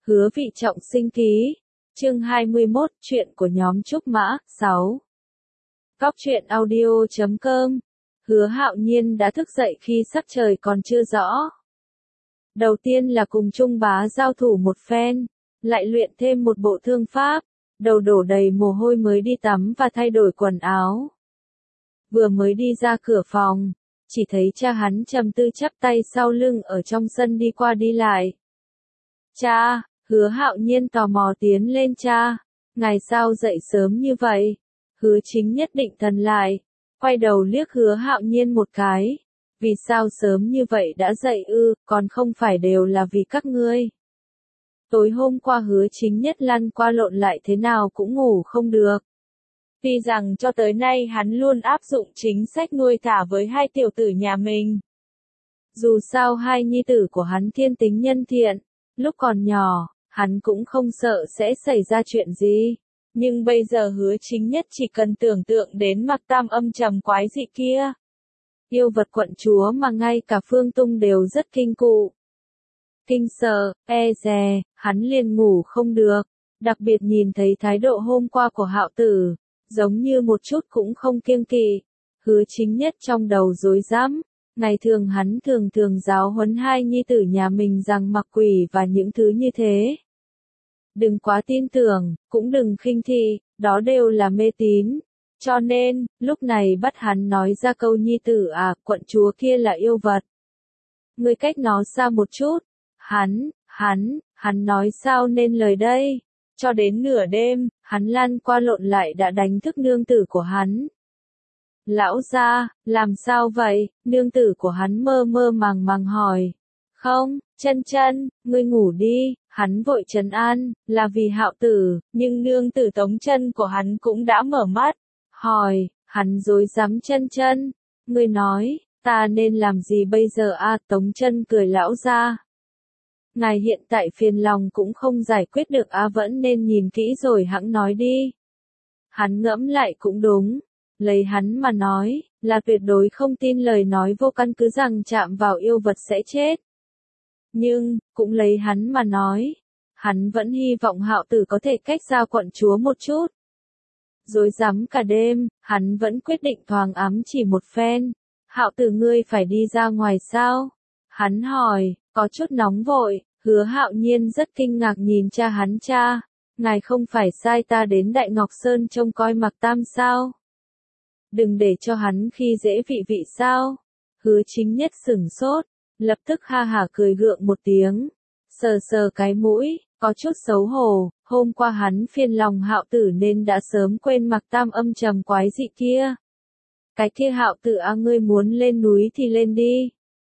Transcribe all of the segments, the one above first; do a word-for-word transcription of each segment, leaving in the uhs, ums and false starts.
Hứa Vị Trọng sinh ký. Chương hai mươi mốt, chuyện của nhóm Trúc Mã, sáu. Góc truyện audio chấm com. Hứa Hạo Nhiên đã thức dậy khi sắc trời còn chưa rõ. Đầu tiên là cùng Trung Bá giao thủ một phen, lại luyện thêm một bộ thương pháp, đầu đổ đầy mồ hôi mới đi tắm và thay đổi quần áo. Vừa mới đi ra cửa phòng, chỉ thấy cha hắn trầm tư chắp tay sau lưng ở trong sân đi qua đi lại. Cha, Hứa Hạo Nhiên tò mò tiến lên cha, ngài sao dậy sớm như vậy? Hứa Chính nhất định thần lại, quay đầu liếc Hứa Hạo Nhiên một cái. Vì sao sớm như vậy đã dậy ư, còn không phải đều là vì các ngươi. Tối hôm qua Hứa Chính nhất lăn qua lộn lại thế nào cũng ngủ không được. Tuy rằng cho tới nay hắn luôn áp dụng chính sách nuôi thả với hai tiểu tử nhà mình. Dù sao hai nhi tử của hắn thiên tính nhân thiện, lúc còn nhỏ, hắn cũng không sợ sẽ xảy ra chuyện gì. Nhưng bây giờ Hứa Chính nhất chỉ cần tưởng tượng đến Mạc Tam âm trầm quái dị kia. Yêu vật quận chúa mà ngay cả Phương Tung đều rất kinh cụ. Kinh sợ, e dè, hắn liền ngủ không được. Đặc biệt nhìn thấy thái độ hôm qua của Hạo tử, giống như một chút cũng không kiêng kỵ. Hứa Chính nhất trong đầu rối rắm. Ngày thường hắn thường thường giáo huấn hai nhi tử nhà mình rằng mặc quỷ và những thứ như thế. Đừng quá tin tưởng, cũng đừng khinh thị, đó đều là mê tín. Cho nên, lúc này bắt hắn nói ra câu nhi tử à, quận chúa kia là yêu vật. Ngươi cách nó xa một chút. Hắn, hắn, hắn nói sao nên lời đây. Cho đến nửa đêm, hắn lăn qua lộn lại đã đánh thức nương tử của hắn. Lão gia, làm sao vậy? Nương tử của hắn mơ mơ màng màng hỏi. Không, chân chân, ngươi ngủ đi. Hắn vội trấn an, là vì Hạo tử, nhưng nương tử Tống Chân của hắn cũng đã mở mắt. Hỏi, hắn rối rắm chân chân. Ngươi nói, ta nên làm gì bây giờ a? À, Tống Chân cười lão gia. Ngài hiện tại phiền lòng cũng không giải quyết được a, à, vẫn nên nhìn kỹ rồi hẵng nói đi. Hắn ngẫm lại cũng đúng. Lấy hắn mà nói, là tuyệt đối không tin lời nói vô căn cứ rằng chạm vào yêu vật sẽ chết. Nhưng, cũng lấy hắn mà nói, hắn vẫn hy vọng Hạo tử có thể cách xa quận chúa một chút. Rối rắm cả đêm, hắn vẫn quyết định thoáng ám chỉ một phen. Hạo tử ngươi phải đi ra ngoài sao? Hắn hỏi, có chút nóng vội. Hứa Hạo Nhiên rất kinh ngạc nhìn cha hắn. Cha, ngài không phải sai ta đến Đại Ngọc Sơn trông coi Mạc Tam sao? Đừng để cho hắn khi dễ vị vị sao? Hứa Chính nhất sửng sốt, lập tức ha hả cười gượng một tiếng, sờ sờ cái mũi, có chút xấu hổ. Hôm qua hắn phiền lòng Hạo tử nên đã sớm quên Mạc Tam âm trầm quái dị kia. Cái kia Hạo tử à, ngươi muốn lên núi thì lên đi.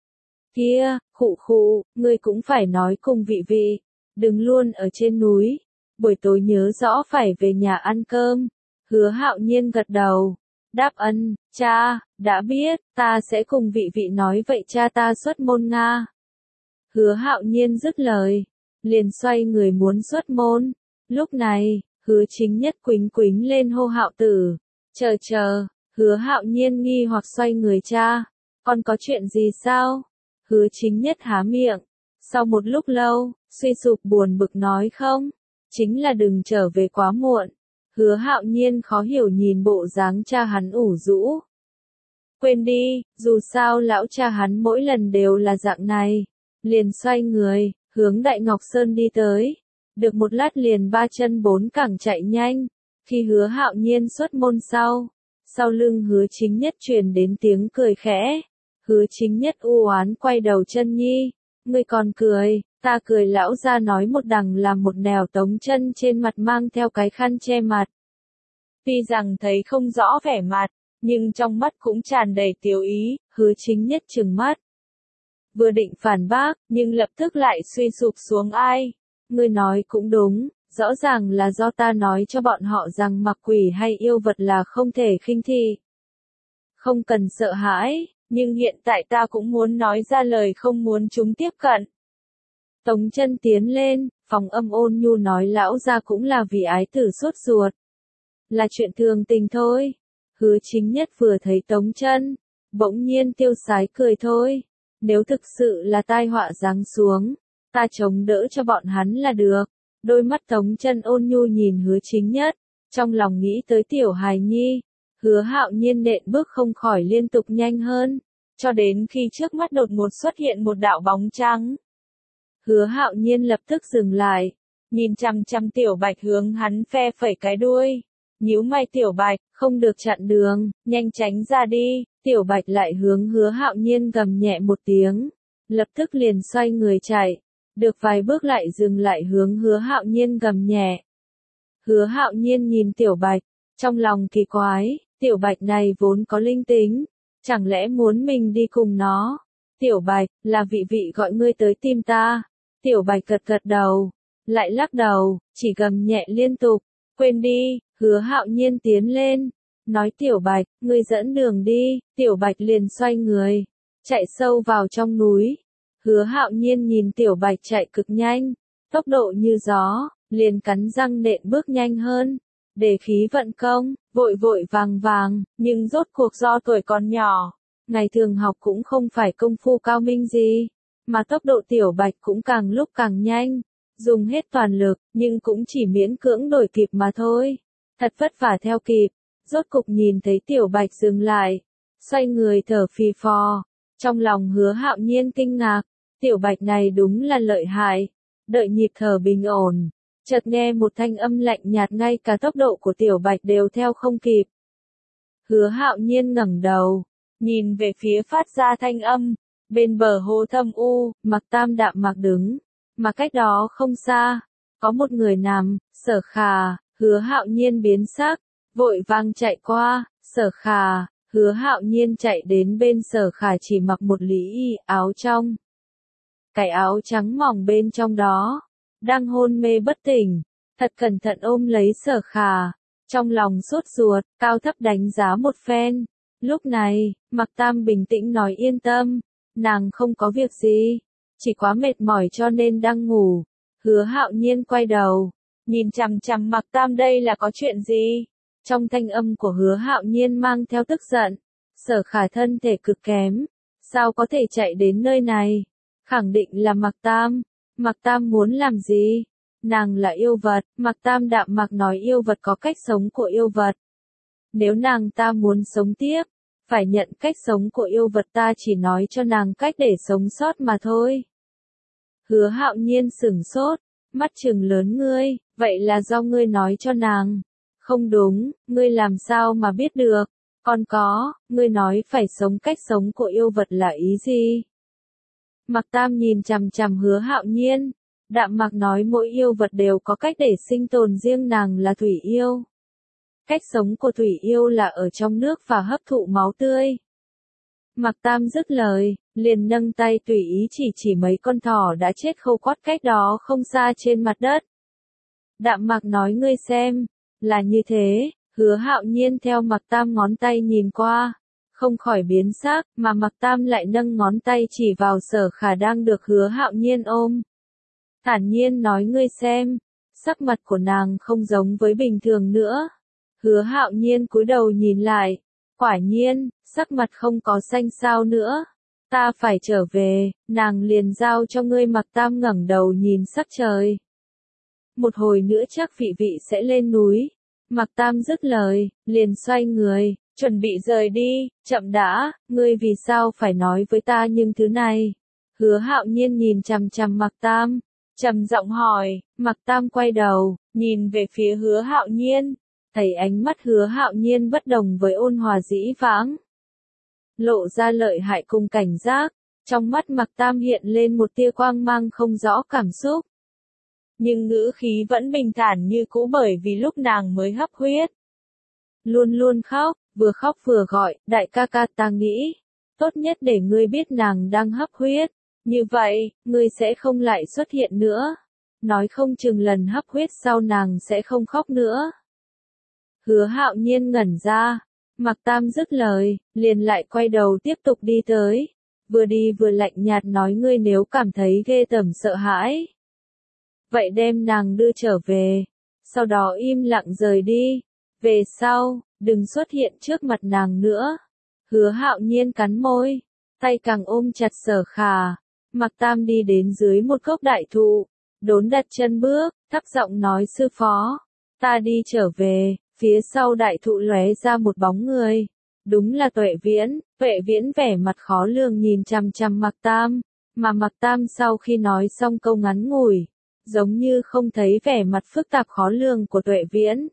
Kia, khụ khụ, ngươi cũng phải nói cùng vị vị, đừng luôn ở trên núi, buổi tối nhớ rõ phải về nhà ăn cơm. Hứa Hạo Nhiên gật đầu, đáp ân, cha, đã biết, ta sẽ cùng vị vị nói vậy cha ta xuất môn Nga. Hứa Hạo Nhiên dứt lời, liền xoay người muốn xuất môn. Lúc này, Hứa Chính nhất quính quính lên hô Hạo tử, chờ chờ. Hứa Hạo Nhiên nghi hoặc xoay người cha, còn có chuyện gì sao? Hứa Chính nhất há miệng, sau một lúc lâu, suy sụp buồn bực nói không, chính là đừng trở về quá muộn. Hứa Hạo Nhiên khó hiểu nhìn bộ dáng cha hắn ủ rũ. Quên đi, dù sao lão cha hắn mỗi lần đều là dạng này. Liền xoay người, hướng Đại Ngọc Sơn đi tới. Được một lát liền ba chân bốn cẳng chạy nhanh. Khi Hứa Hạo Nhiên xuất môn sau, sau lưng Hứa Chính nhất truyền đến tiếng cười khẽ. Hứa Chính nhất u oán quay đầu Chân nhi, ngươi còn cười, ta cười lão ra nói một đằng làm một nẻo. Tống Chân trên mặt mang theo cái khăn che mặt. Tuy rằng thấy không rõ vẻ mặt, nhưng trong mắt cũng tràn đầy tiếu ý. Hứa Chính nhất trừng mắt. Vừa định phản bác, nhưng lập tức lại suy sụp xuống. Ai? Ngươi nói cũng đúng, rõ ràng là do ta nói cho bọn họ rằng mặc quỷ hay yêu vật là không thể khinh thị. Không cần sợ hãi. Nhưng hiện tại ta cũng muốn nói ra lời không muốn chúng tiếp cận. Tống Chân tiến lên, phòng âm ôn nhu nói lão gia cũng là vì ái tử sốt ruột. Là chuyện thường tình thôi. Hứa Chính nhất vừa thấy Tống Chân, bỗng nhiên tiêu sái cười thôi. Nếu thực sự là tai họa giáng xuống, ta chống đỡ cho bọn hắn là được. Đôi mắt Tống Chân ôn nhu nhìn Hứa Chính Nhất, trong lòng nghĩ tới tiểu hài nhi. Hứa Hạo Nhiên nện bước không khỏi liên tục nhanh hơn, cho đến khi trước mắt đột ngột xuất hiện một đạo bóng trắng. Hứa Hạo Nhiên lập tức dừng lại, nhìn chằm chằm Tiểu Bạch hướng hắn phe phẩy cái đuôi. Nhíu mày Tiểu Bạch, không được chặn đường, nhanh tránh ra đi. Tiểu Bạch lại hướng Hứa Hạo Nhiên gầm nhẹ một tiếng, lập tức liền xoay người chạy, được vài bước lại dừng lại hướng Hứa Hạo Nhiên gầm nhẹ. Hứa Hạo Nhiên nhìn Tiểu Bạch, trong lòng kỳ quái, Tiểu Bạch này vốn có linh tính, chẳng lẽ muốn mình đi cùng nó? Tiểu Bạch, là vị vị gọi ngươi tới tìm ta. Tiểu Bạch gật gật đầu, lại lắc đầu, chỉ gầm nhẹ liên tục, quên đi. Hứa Hạo Nhiên tiến lên, nói Tiểu Bạch, ngươi dẫn đường đi. Tiểu Bạch liền xoay người, chạy sâu vào trong núi. Hứa Hạo Nhiên nhìn Tiểu Bạch chạy cực nhanh, tốc độ như gió, liền cắn răng nện bước nhanh hơn, để khí vận công, vội vội vàng vàng, nhưng rốt cuộc do tuổi còn nhỏ, ngày thường học cũng không phải công phu cao minh gì, mà tốc độ Tiểu Bạch cũng càng lúc càng nhanh, dùng hết toàn lực, nhưng cũng chỉ miễn cưỡng đuổi kịp mà thôi. Thật vất vả theo kịp, rốt cục nhìn thấy Tiểu Bạch dừng lại, xoay người thở phì phò, trong lòng Hứa Hạo Nhiên kinh ngạc, Tiểu Bạch này đúng là lợi hại. Đợi nhịp thở bình ổn, chợt nghe một thanh âm lạnh nhạt, ngay cả tốc độ của Tiểu Bạch đều theo không kịp. Hứa Hạo Nhiên ngẩng đầu, nhìn về phía phát ra thanh âm, bên bờ hồ thâm u, Mặc Tam đạm mặc đứng, mà cách đó không xa, có một người nằm. Sở Khà. Hứa Hạo Nhiên biến sắc, vội vàng chạy qua. Sở Khà. Hứa Hạo Nhiên chạy đến bên Sở Khà, chỉ mặc một lý y áo trong, cái áo trắng mỏng bên trong đó, đang hôn mê bất tỉnh, thật cẩn thận ôm lấy Sở Khà, trong lòng sốt ruột, cao thấp đánh giá một phen. Lúc này, Mặc Tam bình tĩnh nói yên tâm, nàng không có việc gì, chỉ quá mệt mỏi cho nên đang ngủ. Hứa Hạo Nhiên quay đầu, nhìn chằm chằm Mặc Tam, đây là có chuyện gì? Trong thanh âm của Hứa Hạo Nhiên mang theo tức giận. Sở Khà thân thể cực kém, sao có thể chạy đến nơi này? Khẳng định là Mặc Tam. Mặc Tam muốn làm gì? Nàng là yêu vật. Mặc Tam đạm mặc nói yêu vật có cách sống của yêu vật. Nếu nàng ta muốn sống tiếp, phải nhận cách sống của yêu vật, ta chỉ nói cho nàng cách để sống sót mà thôi. Hứa Hạo Nhiên sửng sốt, mắt trừng lớn, ngươi, vậy là do ngươi nói cho nàng. Không đúng, ngươi làm sao mà biết được? Còn có, ngươi nói phải sống cách sống của yêu vật là ý gì? Mặc Tam nhìn chằm chằm Hứa Hạo Nhiên, đạm mặc nói mỗi yêu vật đều có cách để sinh tồn riêng, nàng là thủy yêu. Cách sống của thủy yêu là ở trong nước và hấp thụ máu tươi. Mặc Tam dứt lời, liền nâng tay tùy ý chỉ chỉ mấy con thỏ đã chết khô quắt cách đó không xa trên mặt đất. Đạm mặc nói ngươi xem, là như thế. Hứa Hạo Nhiên theo Mặc Tam ngón tay nhìn qua, không khỏi biến sắc, mà Mặc Tam lại nâng ngón tay chỉ vào Sở Khà đang được Hứa Hạo Nhiên ôm. Thản nhiên nói ngươi xem, sắc mặt của nàng không giống với bình thường nữa. Hứa Hạo Nhiên cúi đầu nhìn lại, quả nhiên, sắc mặt không có xanh xao nữa. Ta phải trở về, nàng liền giao cho ngươi. Mặc Tam ngẩng đầu nhìn sắc trời. Một hồi nữa chắc vị vị sẽ lên núi. Mặc Tam dứt lời, liền xoay người, chuẩn bị rời đi. Chậm đã, ngươi vì sao phải nói với ta những thứ này? Hứa Hạo Nhiên nhìn chằm chằm Mặc Tam, trầm giọng hỏi. Mặc Tam quay đầu, nhìn về phía Hứa Hạo Nhiên, thấy ánh mắt Hứa Hạo Nhiên bất đồng với ôn hòa dĩ vãng, lộ ra lợi hại cùng cảnh giác. Trong mắt Mặc Tam hiện lên một tia quang mang không rõ cảm xúc, nhưng ngữ khí vẫn bình thản như cũ, bởi vì lúc nàng mới hấp huyết, luôn luôn khóc, vừa khóc vừa gọi, đại ca ca, ta nghĩ, tốt nhất để ngươi biết nàng đang hấp huyết, như vậy, ngươi sẽ không lại xuất hiện nữa, nói không chừng lần hấp huyết sau nàng sẽ không khóc nữa. Hứa Hạo Nhiên ngẩn ra, Mặc Tam dứt lời, liền lại quay đầu tiếp tục đi tới, vừa đi vừa lạnh nhạt nói ngươi nếu cảm thấy ghê tởm sợ hãi, vậy đem nàng đưa trở về, sau đó im lặng rời đi, về sau, đừng xuất hiện trước mặt nàng nữa. Hứa Hạo Nhiên cắn môi, tay càng ôm chặt Sở Khà, Mạc Tam đi đến dưới một gốc đại thụ, đốn đặt chân bước, thấp giọng nói sư phó, ta đi trở về, phía sau đại thụ lóe ra một bóng người. Đúng là Tuệ Viễn. Tuệ Viễn vẻ mặt khó lường nhìn chằm chằm Mạc Tam, mà Mạc Tam sau khi nói xong câu ngắn ngủi, giống như không thấy vẻ mặt phức tạp khó lường của Tuệ Viễn.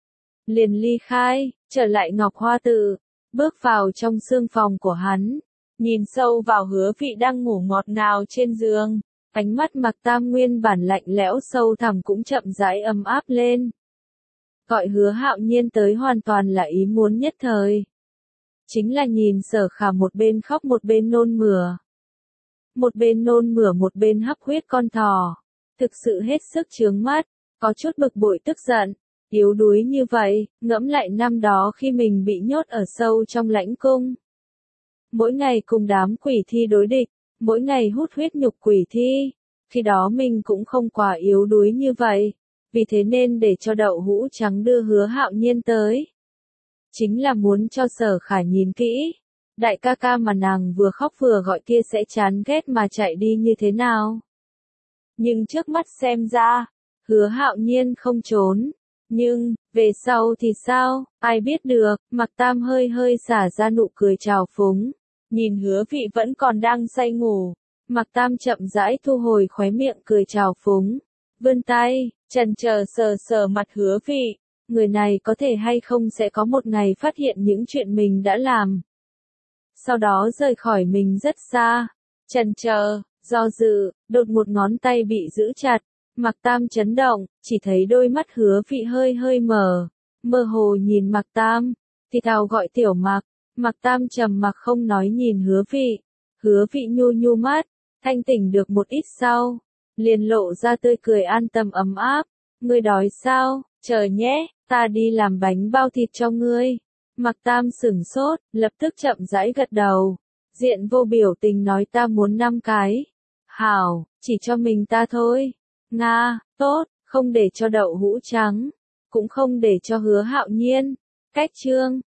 Liền ly khai, trở lại Ngọc Hoa Tự, bước vào trong sương phòng của hắn, nhìn sâu vào Hứa Vị đang ngủ ngọt ngào trên giường, ánh mắt Mạc Tam nguyên bản lạnh lẽo sâu thẳm cũng chậm rãi ấm áp lên. Gọi Hứa Hạo Nhiên tới hoàn toàn là ý muốn nhất thời. Chính là nhìn Sở Khả một bên khóc một bên nôn mửa. Một bên nôn mửa một bên hấp huyết con thỏ. Thực sự hết sức chướng mắt, có chút bực bội tức giận, yếu đuối như vậy, ngẫm lại năm đó khi mình bị nhốt ở sâu trong lãnh cung. Mỗi ngày cùng đám quỷ thi đối địch, mỗi ngày hút huyết nhục quỷ thi, khi đó mình cũng không quá yếu đuối như vậy, vì thế nên để cho Đậu Hũ Trắng đưa Hứa Hạo Nhiên tới. Chính là muốn cho Sở Khả nhìn kỹ, đại ca ca mà nàng vừa khóc vừa gọi kia sẽ chán ghét mà chạy đi như thế nào. Nhưng trước mắt xem ra, Hứa Hạo Nhiên không trốn, nhưng, về sau thì sao, ai biết được. Mạc Tam hơi hơi xả ra nụ cười trào phúng, nhìn Hứa Vị vẫn còn đang say ngủ, Mạc Tam chậm rãi thu hồi khóe miệng cười trào phúng, vươn tay, chần chờ sờ sờ mặt Hứa Vị. Người này có thể hay không sẽ có một ngày phát hiện những chuyện mình đã làm. Sau đó rời khỏi mình rất xa. Chần chờ, do dự, đột một ngón tay bị giữ chặt. Mạc Tam chấn động, chỉ thấy đôi mắt Hứa Vị hơi hơi mở. Mơ hồ nhìn Mạc Tam, thì thào gọi tiểu Mạc. Mạc Tam trầm mặc không nói nhìn Hứa Vị. Hứa Vị nhu nhu mắt, thanh tỉnh được một ít sau. Liền lộ ra tươi cười an tâm ấm áp. Ngươi đói sao, chờ nhé. Ta đi làm bánh bao thịt cho ngươi. Mạc Tam sửng sốt, lập tức chậm rãi gật đầu. Diện vô biểu tình nói ta muốn năm cái. Hảo, chỉ cho mình ta thôi. Nga, tốt, không để cho Đậu Hũ Trắng. Cũng không để cho Hứa Hạo Nhiên. Cách chương.